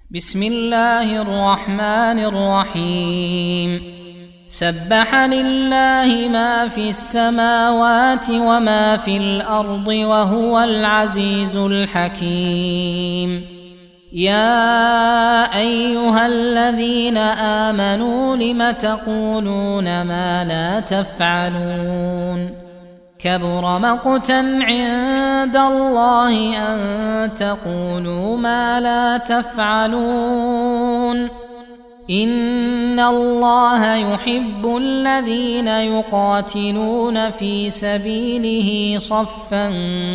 بسم الله الرحمن الرحيم سبح لله ما في السماوات وما في الأرض وهو العزيز الحكيم يا أيها الذين آمنوا لم تقولون ما لا تفعلون كبر مقتا عند الله أن تقولوا ما لا تفعلون إن الله يحب الذين يقاتلون في سبيله صفا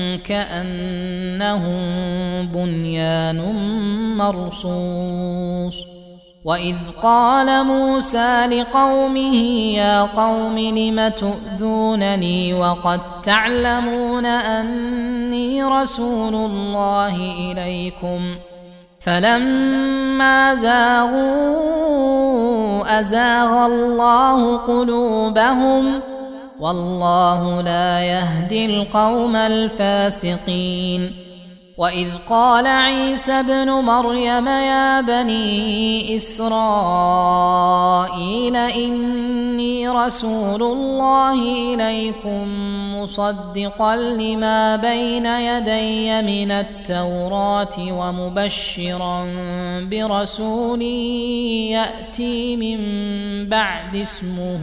كأنهم بنيان مرصوص وإذ قال موسى لقومه يا قوم لم تؤذونني وقد تعلمون أني رسول الله إليكم فلما زاغوا أزاغ الله قلوبهم والله لا يهدي القوم الفاسقين وإذ قال عيسى ابن مريم يا بني إسرائيل إني رسول الله إليكم مصدقا لما بين يدي من التوراة ومبشرا برسول يأتي من بعد اسمه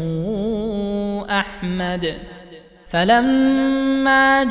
أحمد فلما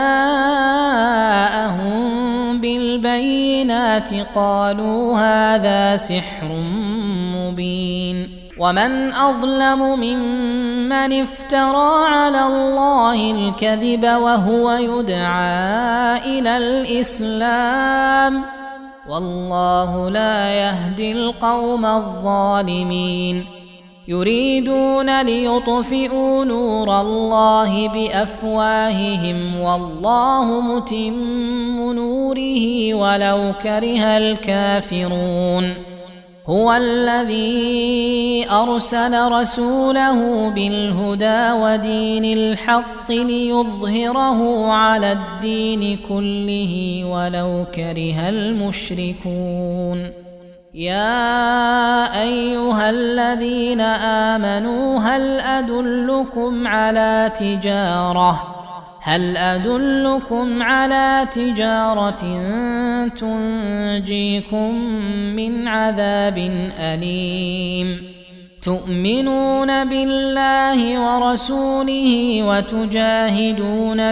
جاءهم بالبينات قالوا هذا سحر مبين ومن أظلم ممن افترى على الله الكذب وهو يدعى إلى الإسلام والله لا يهدي القوم الظالمين يريدون ليطفئوا نور الله بأفواههم والله متم نوره ولو كره الكافرون هو الذي أرسل رسوله بالهدى ودين الحق ليظهره على الدين كله ولو كره المشركون يا أيها الذين آمنوا هل أدلكم على تجارة تنجيكم من عذاب أليم تؤمنون بالله ورسوله وتجاهدون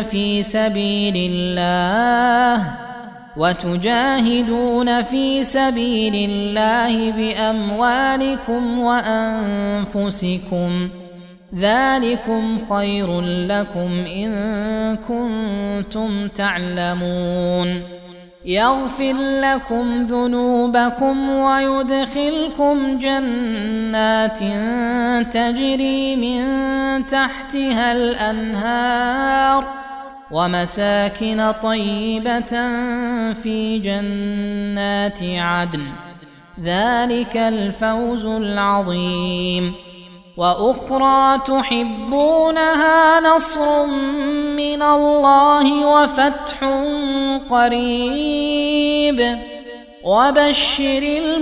في سبيل الله بأموالكم وأنفسكم ذلكم خير لكم إن كنتم تعلمون يغفر لكم ذنوبكم ويدخلكم جنات تجري من تحتها الأنهار ومساكن طيبة في جنات عدن ذلك الفوز العظيم وأخرى تحبونها نصر من الله وفتح قريب وبشر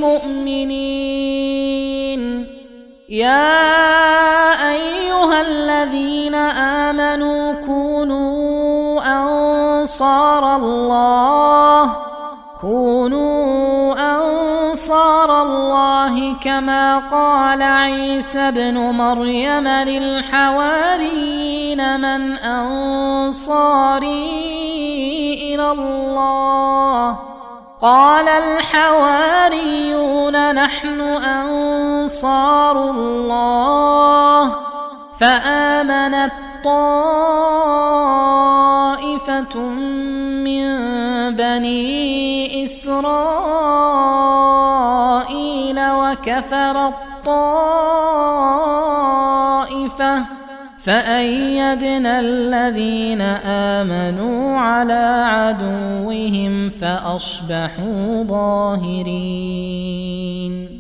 المؤمنين يا أيها الذين آمنوا كونوا أنصار الله كما قال عيسى ابن مريم للحواريين من أنصاري إلى الله قال الحواريون نحن أنصار الله فآمنت طائفة من بني إسرائيل وكفرت طائفة فأيدنا الذين آمنوا على عدوهم فأصبحوا ظاهرين.